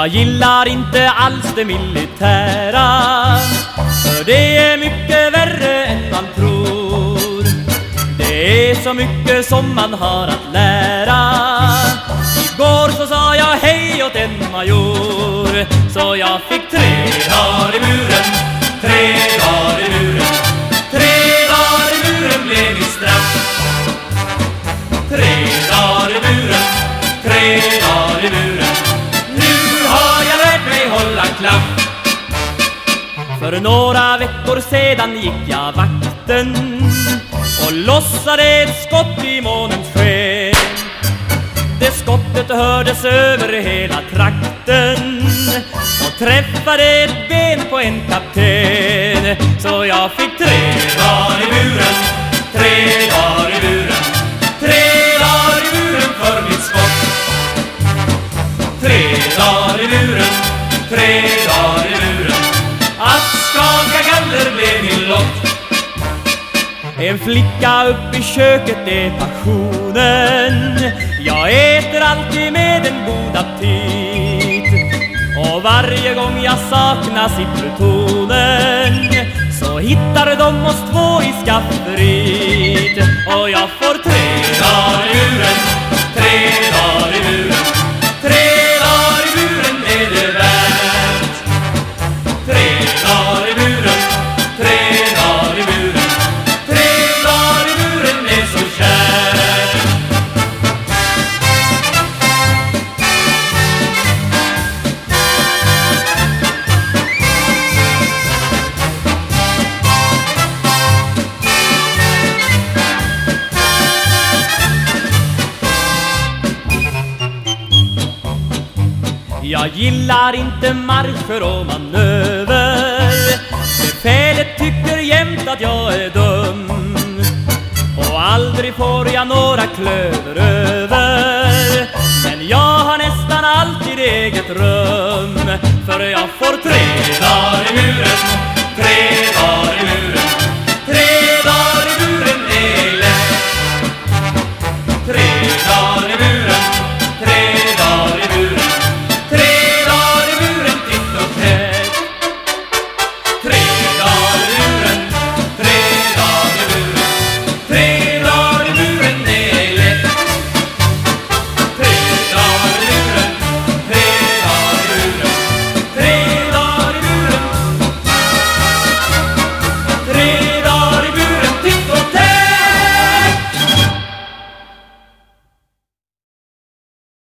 Jag gillar inte alls det militära, för det är mycket värre än man tror. Det är så mycket som man har att lära. Igår så sa jag hej åt en major, så jag fick 3 dagar i muren, 3 dagar i muren. 3 dagar i muren blev mitt straff. 3 dagar i muren, 3 dagar i muren. Nu har jag lärt mig hålla klaff. För några veckor sedan gick jag vakten och lossade ett skott i månens sken. Det skottet hördes över hela trakten och träffade ett ben på en kapten. Så jag fick 3 dagar i muren, 3 dagar i muren. 3 dagar i muren för mitt skott. 3 dagar i muren, 3 dagar i muren. Att skaka galler blev min lott. En flicka upp i köket är passionen. Jag äter alltid med en god aptit. Och varje gång jag saknas i plutonen så hittar de oss 2 i skafferiet. Och jag får 3 dagar i muren, 3 dagar i muren. 3 dagar i muren är det värt. 3 dagar i muren, 3 dagar i muren. 3 dagar i muren är så kärt. Jag gillar inte marscher och manöver. Befälet tycker jämt att jag är dum, och aldrig får jag några klöver över. Men jag har nästan alltid eget rum, för jag får 3 dagar